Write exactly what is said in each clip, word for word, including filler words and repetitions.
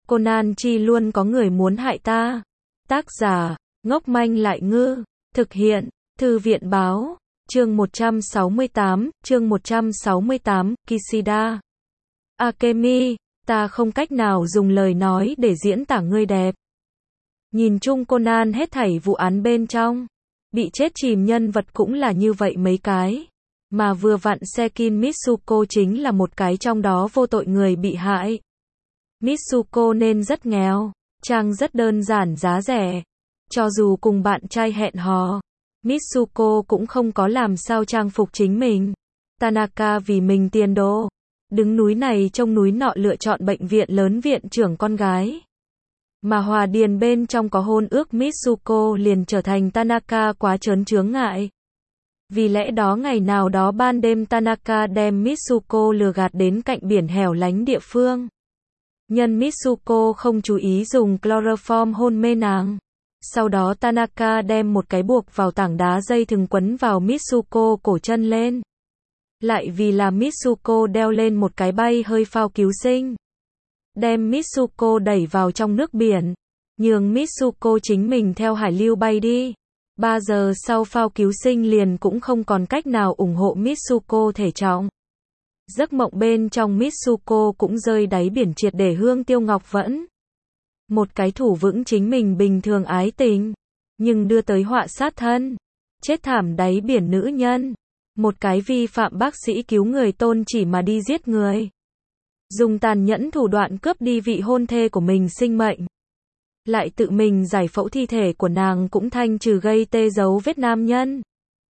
Conan chi luôn có người muốn hại ta. Tác giả, ngốc manh lại ngư. Thực hiện, Thư viện báo. Chương một trăm sáu mươi tám, chương một trăm sáu mươi tám, Kishida. Akemi, ta không cách nào dùng lời nói để diễn tả ngươi đẹp. Nhìn chung Conan hết thảy vụ án bên trong. Bị chết chìm nhân vật cũng là như vậy mấy cái. Mà vừa vặn Sekin Mitsuko chính là một cái trong đó vô tội người bị hại. Mitsuko nên rất nghèo, trang rất đơn giản giá rẻ. Cho dù cùng bạn trai hẹn hò, Mitsuko cũng không có làm sao trang phục chính mình. Tanaka vì mình tiền đồ, đứng núi này trông núi nọ lựa chọn bệnh viện lớn viện trưởng con gái. Mà Hòa Điền bên trong có hôn ước Mitsuko liền trở thành Tanaka quá trớn chướng ngại. Vì lẽ đó ngày nào đó ban đêm Tanaka đem Mitsuko lừa gạt đến cạnh biển hẻo lánh địa phương. Nhân Mitsuko không chú ý dùng chloroform hôn mê nàng. Sau đó Tanaka đem một cái buộc vào tảng đá dây thừng quấn vào Mitsuko cổ chân lên. Lại vì là Mitsuko đeo lên một cái bay hơi phao cứu sinh. Đem Mitsuko đẩy vào trong nước biển. Nhường Mitsuko chính mình theo hải lưu bay đi. Ba giờ sau phao cứu sinh liền cũng không còn cách nào ủng hộ Mitsuko thể trọng. Giấc mộng bên trong Mitsuko cũng rơi đáy biển triệt để hương tiêu ngọc vẫn. Một cái thủ vững chính mình bình thường ái tình, nhưng đưa tới họa sát thân. Chết thảm đáy biển nữ nhân. Một cái vi phạm bác sĩ cứu người tôn chỉ mà đi giết người. Dùng tàn nhẫn thủ đoạn cướp đi vị hôn thê của mình sinh mệnh. Lại tự mình giải phẫu thi thể của nàng cũng thanh trừ gây tê dấu vết nam nhân.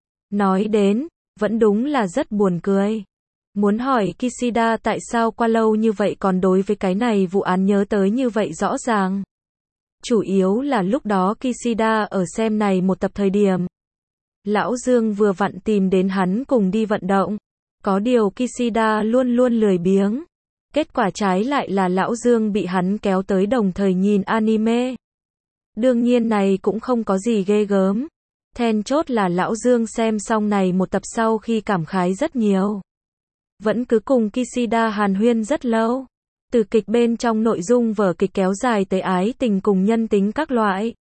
Nói đến, vẫn đúng là rất buồn cười. Muốn hỏi Kishida tại sao qua lâu như vậy còn đối với cái này vụ án nhớ tới như vậy rõ ràng. Chủ yếu là lúc đó Kishida ở xem này một tập thời điểm. Lão Dương vừa vặn tìm đến hắn cùng đi vận động. Có điều Kishida luôn luôn lười biếng. Kết quả trái lại là Lão Dương bị hắn kéo tới đồng thời nhìn anime. Đương nhiên này cũng không có gì ghê gớm. Then chốt là Lão Dương xem xong này một tập sau khi cảm khái rất nhiều. Vẫn cứ cùng Kishida hàn huyên rất lâu. Từ kịch bên trong nội dung vở kịch kéo dài tới ái tình cùng nhân tính các loại.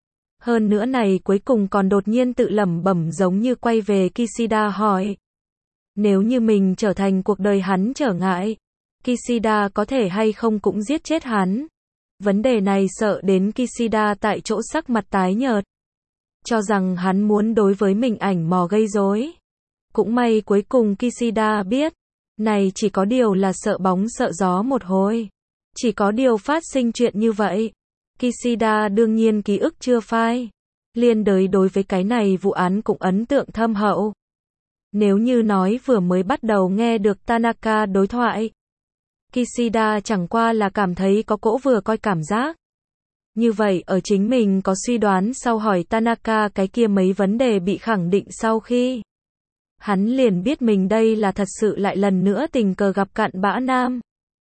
Hơn nữa này cuối cùng còn đột nhiên tự lẩm bẩm giống như quay về Kishida hỏi. Nếu như mình trở thành cuộc đời hắn trở ngại, Kishida có thể hay không cũng giết chết hắn. Vấn đề này sợ đến Kishida tại chỗ sắc mặt tái nhợt. Cho rằng hắn muốn đối với mình ảnh mò gây rối. Cũng may cuối cùng Kishida biết. Này chỉ có điều là sợ bóng sợ gió một hồi. Chỉ có điều phát sinh chuyện như vậy. Kishida đương nhiên ký ức chưa phai. Liên đới đối với cái này vụ án cũng ấn tượng thâm hậu. Nếu như nói vừa mới bắt đầu nghe được Tanaka đối thoại. Kishida chẳng qua là cảm thấy có cỗ vừa coi cảm giác. Như vậy ở chính mình có suy đoán sau hỏi Tanaka cái kia mấy vấn đề bị khẳng định sau khi. Hắn liền biết mình đây là thật sự lại lần nữa tình cờ gặp cặn bã nam.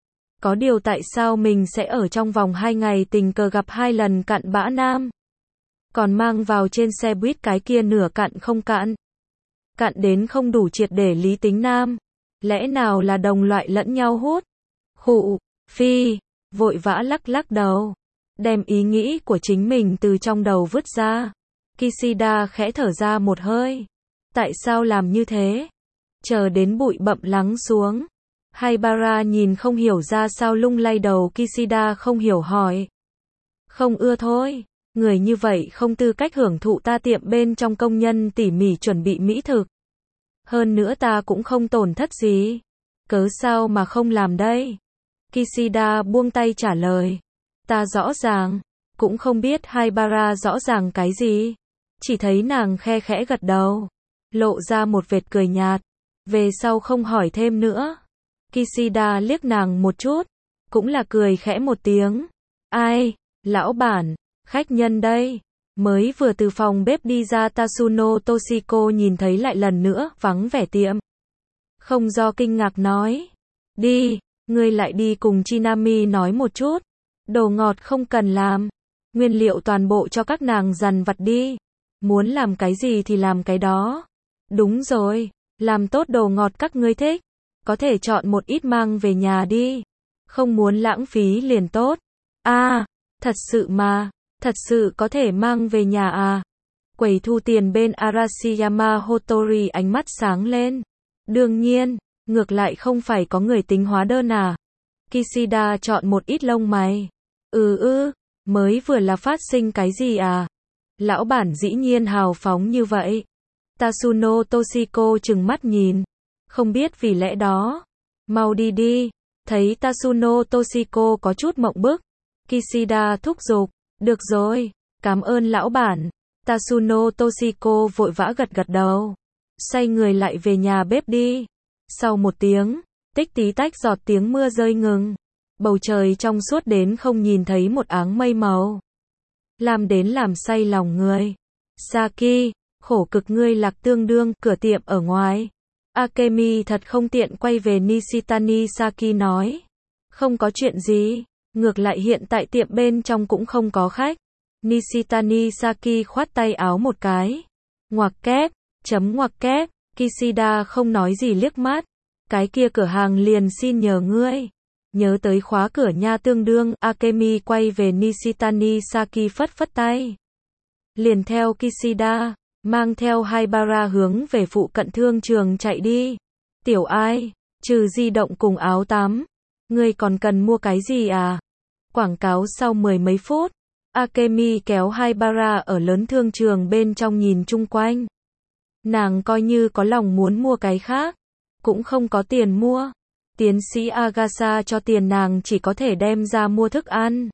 Có điều tại sao mình sẽ ở trong vòng hai ngày tình cờ gặp hai lần cặn bã nam. Còn mang vào trên xe buýt cái kia nửa cặn không cặn. Cặn đến không đủ triệt để lý tính nam. Lẽ nào là đồng loại lẫn nhau hút? Khụ, phi, vội vã lắc lắc đầu. Đem ý nghĩ của chính mình từ trong đầu vứt ra. Kishida khẽ thở ra một hơi. Tại sao làm như thế? Chờ đến bụi bặm lắng xuống. Haibara nhìn không hiểu ra sao lung lay đầu Kishida không hiểu hỏi. Không ưa thôi. Người như vậy không tư cách hưởng thụ ta tiệm bên trong công nhân tỉ mỉ chuẩn bị mỹ thực. Hơn nữa ta cũng không tổn thất gì. Cớ sao mà không làm đây? Kishida buông tay trả lời. Ta rõ ràng. Cũng không biết Haibara rõ ràng cái gì. Chỉ thấy nàng khe khẽ gật đầu. Lộ ra một vệt cười nhạt. Về sau không hỏi thêm nữa. Kishida liếc nàng một chút. Cũng là cười khẽ một tiếng. Ai? Lão bản. Khách nhân đây. Mới vừa từ phòng bếp đi ra Tasuno Toshiko nhìn thấy lại lần nữa vắng vẻ tiệm. Không do kinh ngạc nói. Đi. Ngươi lại đi cùng Chinami nói một chút. Đồ ngọt không cần làm. Nguyên liệu toàn bộ cho các nàng dằn vặt đi. Muốn làm cái gì thì làm cái đó. Đúng rồi, làm tốt đồ ngọt các ngươi thích. Có thể chọn một ít mang về nhà đi. Không muốn lãng phí liền tốt. À, thật sự mà, thật sự có thể mang về nhà à? Quầy thu tiền bên Arashiyama Hotori ánh mắt sáng lên. Đương nhiên, ngược lại không phải có người tính hóa đơn à? Kishida chọn một ít lông mày. Ừ ư, mới vừa là phát sinh cái gì à? Lão bản dĩ nhiên hào phóng như vậy. Tasuno Toshiko trừng mắt nhìn. Không biết vì lẽ đó. Mau đi đi. Thấy Tasuno Toshiko có chút mộng bức. Kishida thúc giục. Được rồi, cảm ơn lão bản. Tasuno Toshiko vội vã gật gật đầu. Xoay người lại về nhà bếp đi. Sau một tiếng, tích tí tách giọt tiếng mưa rơi ngừng. Bầu trời trong suốt đến không nhìn thấy một áng mây màu. Làm đến làm say lòng người. Saki, khổ cực ngươi lạc tương đương, cửa tiệm ở ngoài. Akemi thật không tiện quay về Nishitani Saki nói. Không có chuyện gì, ngược lại hiện tại tiệm bên trong cũng không có khách. Nishitani Saki khoát tay áo một cái. Ngoặc kép, chấm ngoặc kép, Kishida không nói gì liếc mắt. Cái kia cửa hàng liền xin nhờ ngươi. Nhớ tới khóa cửa nha tương đương, Akemi quay về Nishitani Saki phất phất tay. Liền theo Kishida, mang theo Haibara hướng về phụ cận thương trường chạy đi. Tiểu ai, trừ di động cùng áo tắm, ngươi còn cần mua cái gì à? Quảng cáo sau mười mấy phút, Akemi kéo Haibara ở lớn thương trường bên trong nhìn chung quanh. Nàng coi như có lòng muốn mua cái khác, cũng không có tiền mua. Tiến sĩ Agasa cho tiền nàng chỉ có thể đem ra mua thức ăn.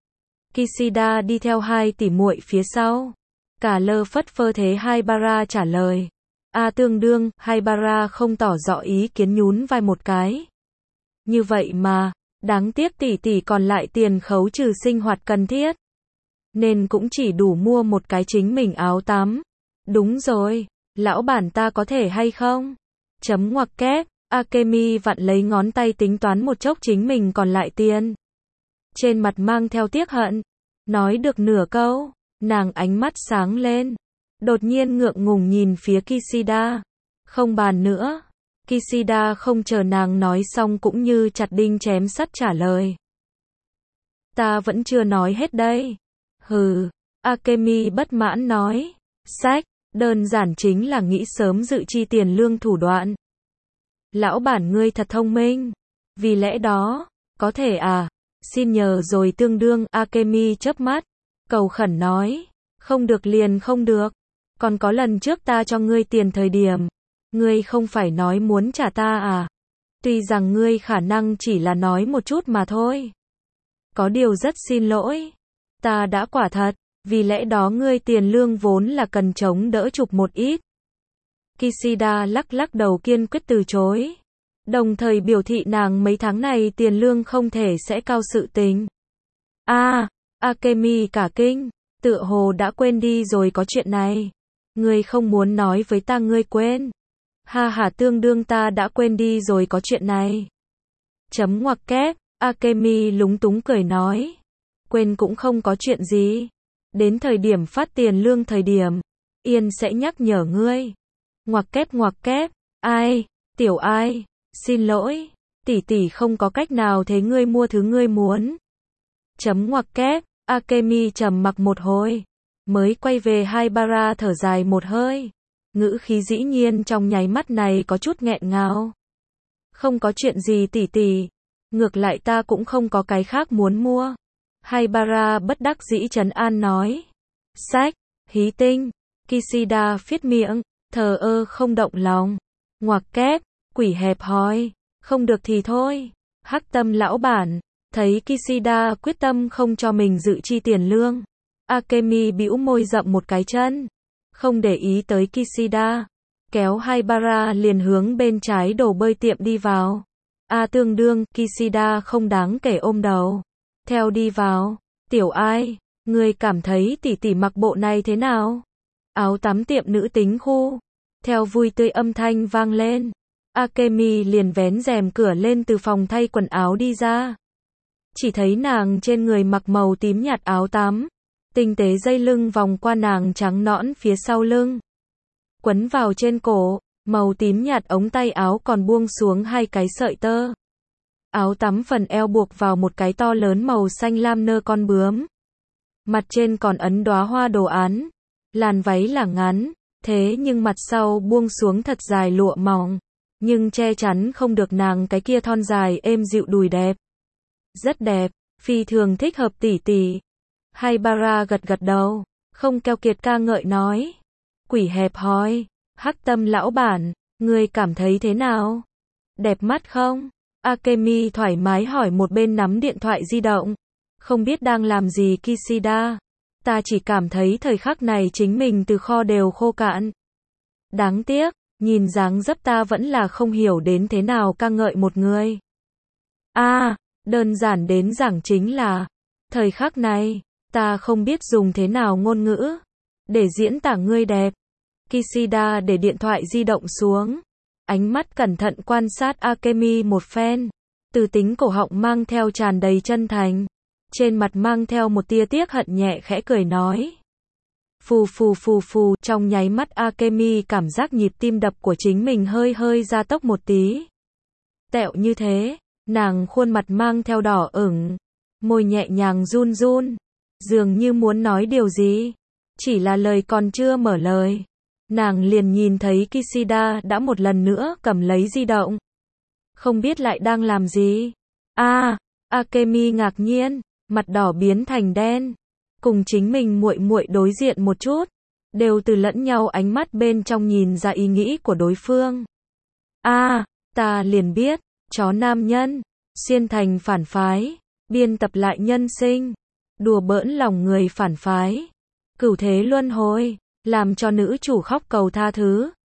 Kishida đi theo hai tỷ muội phía sau. Cả lơ phất phơ thế Haibara trả lời. A tương đương, Haibara không tỏ rõ ý kiến nhún vai một cái. Như vậy mà, đáng tiếc tỷ tỷ còn lại tiền khấu trừ sinh hoạt cần thiết. Nên cũng chỉ đủ mua một cái chính mình áo tắm. Đúng rồi, lão bản ta có thể hay không? Chấm ngoặc kép, Akemi vặn lấy ngón tay tính toán một chốc chính mình còn lại tiền. Trên mặt mang theo tiếc hận. Nói được nửa câu, nàng ánh mắt sáng lên. Đột nhiên ngượng ngùng nhìn phía Kishida. Không bàn nữa. Kishida không chờ nàng nói xong cũng như chặt đinh chém sắt trả lời. Ta vẫn chưa nói hết đây. Hừ, Akemi bất mãn nói. Sách, đơn giản chính là nghĩ sớm dự chi tiền lương thủ đoạn. Lão bản ngươi thật thông minh. Vì lẽ đó, có thể à, xin nhờ rồi tương đương, Akemi chớp mắt, cầu khẩn nói. Không được liền không được. Còn có lần trước ta cho ngươi tiền thời điểm, ngươi không phải nói muốn trả ta à? Tuy rằng ngươi khả năng chỉ là nói một chút mà thôi. Có điều rất xin lỗi. Ta đã quả thật, vì lẽ đó ngươi tiền lương vốn là cần chống đỡ chụp một ít. Kishida lắc lắc đầu kiên quyết từ chối. Đồng thời biểu thị nàng mấy tháng này tiền lương không thể sẽ cao sự tình. À, Akemi cả kinh, tựa hồ đã quên đi rồi có chuyện này. Ngươi không muốn nói với ta ngươi quên. Ha ha tương đương ta đã quên đi rồi có chuyện này. Chấm ngoặc kép, Akemi lúng túng cười nói. Quên cũng không có chuyện gì. Đến thời điểm phát tiền lương thời điểm, Yên sẽ nhắc nhở ngươi. Ngoặc kép ngoặc kép, ai, tiểu ai, xin lỗi, tỷ tỷ không có cách nào thế ngươi mua thứ ngươi muốn. Chấm ngoặc kép, Akemi trầm mặc một hồi, mới quay về Haibara thở dài một hơi. Ngữ khí dĩ nhiên trong nháy mắt này có chút nghẹn ngào. Không có chuyện gì tỷ tỷ, ngược lại ta cũng không có cái khác muốn mua. Haibara bất đắc dĩ trấn an nói. Sách, hí tinh, Kishida phiết miệng, thờ ơ không động lòng. Ngoặc kép, quỷ hẹp hòi, không được thì thôi. Hắc tâm lão bản, thấy Kishida quyết tâm không cho mình dự chi tiền lương. Akemi bĩu môi dậm một cái chân, không để ý tới Kishida, kéo Haibara liền hướng bên trái đồ bơi tiệm đi vào. A tương đương, Kishida không đáng kể ôm đầu. Theo đi vào, tiểu ai, ngươi cảm thấy tỷ tỷ mặc bộ này thế nào? Áo tắm tiệm nữ tính khu. Theo vui tươi âm thanh vang lên, Akemi liền vén rèm cửa lên từ phòng thay quần áo đi ra. Chỉ thấy nàng trên người mặc màu tím nhạt áo tắm, tinh tế dây lưng vòng qua nàng trắng nõn phía sau lưng, quấn vào trên cổ, màu tím nhạt ống tay áo còn buông xuống hai cái sợi tơ. Áo tắm phần eo buộc vào một cái to lớn màu xanh lam nơ con bướm. Mặt trên còn ấn đóa hoa đồ án. Làn váy là ngắn, thế nhưng mặt sau buông xuống thật dài lụa mỏng, nhưng che chắn không được nàng cái kia thon dài êm dịu đùi đẹp. Rất đẹp, phi thường thích hợp tỷ tỷ. Haibara gật gật đầu, không keo kiệt ca ngợi nói. Quỷ hẹp hòi, Hắc Tâm lão bản, ngươi cảm thấy thế nào? Đẹp mắt không? Akemi thoải mái hỏi một bên nắm điện thoại di động. Không biết đang làm gì Kishida. Ta chỉ cảm thấy thời khắc này chính mình từ kho đều khô cạn. Đáng tiếc, nhìn dáng dấp ta vẫn là không hiểu đến thế nào ca ngợi một người. A, à, đơn giản đến giảng chính là, thời khắc này, ta không biết dùng thế nào ngôn ngữ để diễn tả ngươi đẹp. Kishida để điện thoại di động xuống, ánh mắt cẩn thận quan sát Akemi một phen, từ tính cổ họng mang theo tràn đầy chân thành, trên mặt mang theo một tia tiếc hận nhẹ khẽ cười nói. Phù phù phù phù, trong nháy mắt Akemi cảm giác nhịp tim đập của chính mình hơi hơi gia tốc một tí. Tẹo như thế, nàng khuôn mặt mang theo đỏ ửng, môi nhẹ nhàng run run, dường như muốn nói điều gì, chỉ là lời còn chưa mở lời. Nàng liền nhìn thấy Kishida đã một lần nữa cầm lấy di động. Không biết lại đang làm gì. A, à, Akemi ngạc nhiên, mặt đỏ biến thành đen, cùng chính mình muội muội đối diện một chút, đều từ lẫn nhau ánh mắt bên trong nhìn ra ý nghĩ của đối phương. A, à, ta liền biết, chó nam nhân, xuyên thành phản phái, biên tập lại nhân sinh, đùa bỡn lòng người phản phái, cửu thế luân hồi, làm cho nữ chủ khóc cầu tha thứ.